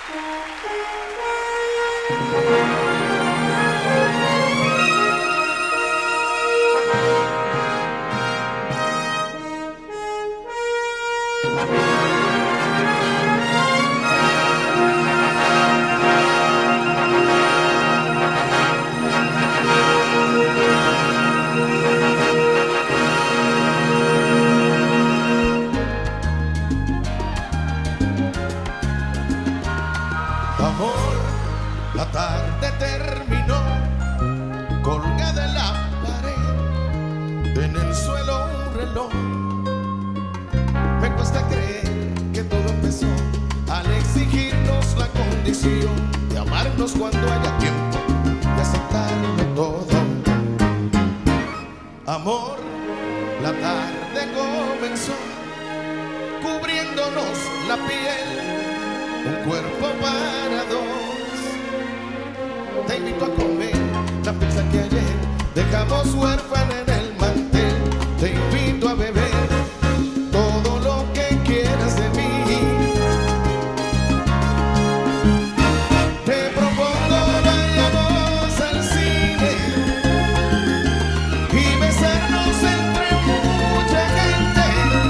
Amor, la tarde terminó, colgada en la pared, en el suelo un reloj. Me cuesta creer que todo empezó al exigirnos la condición de amarnos cuando haya tiempo, de aceptarlo todo. Amor, la tarde comenzó, cubriéndonos la piel, un cuerpo para dos. Te invito a comer la pizza que ayer dejamos huérfana en el mantel. Te invito a beber todo lo que quieras de mí. Te propongo vayamos al cine y besarnos entre mucha gente,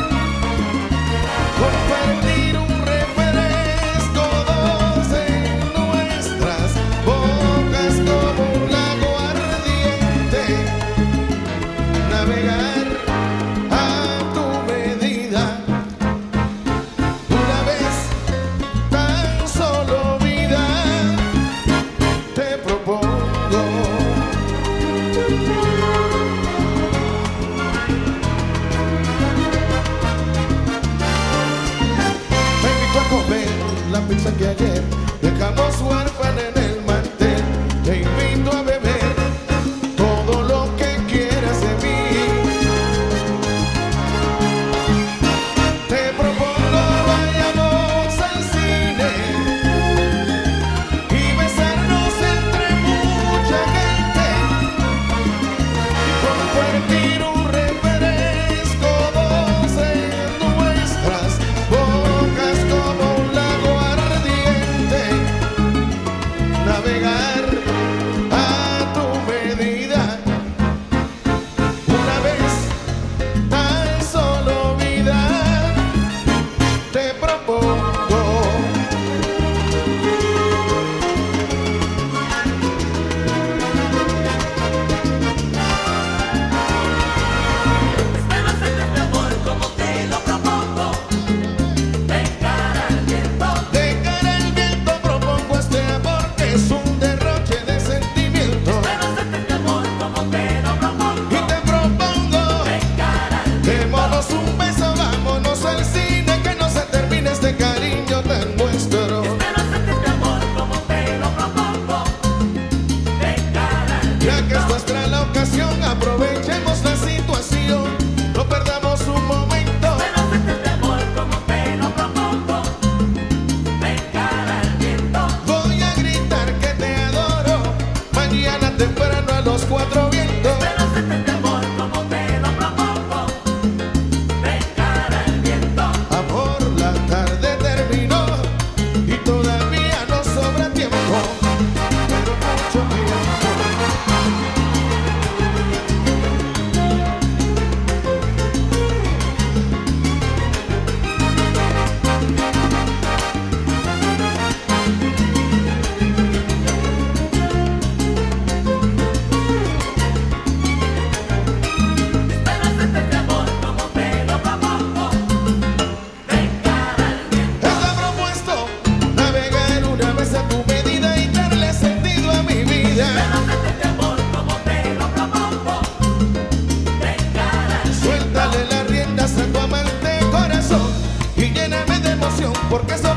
compartir un refresco, dos en nuestras bocas como un lago ardiente, navegar a tu medida, una vez tan solo vida, te propongo. Te invito a comer la pizza que ayer dejamos huérfana en el mantel. Te invito a beber todo lo que quieras de mí. Te propongo vayamos al cine y besarnos entre mucha gente, compartir un refresco, dos en nuestras bocas como un lago ardiente, navegar a tu medida, una vez tan solo vida, te propongo. Espero hacerte este amor como te lo propongo. De cara al viento. De cara al viento propongo este amor que es un derroche de sentimiento. Espero hacerte este amor como te lo propongo. Y te propongo, De cara al viento. démonos un beso, vámonos al cine, que no se termine este cariño tan nuestro. Espero hacerte este amor como te lo propongo. De cara al Ya que es viento. nuestra la ocasión, aprovechemos la situación, no perdamos un momento. Espero hacerte este amor como te lo propongo. De cara al viento. Voy a gritar que te adoro, mañana temprano a los cuatro vientos. Espero hacerte este amor como te lo propongo. De cara al viento. Amor, la tarde terminó y todavía nos sobra tiempo, pero mucho tiempo. Espero hacerte este amor como te lo propongo. De cara al viento. Está propuesto navegar una vez a tu medida y darle sentido a mi vida. Espero hacerte este amor como te lo propongo. De cara al viento. Suéltale las riendas a tu amante corazón y lléname de emoción, porque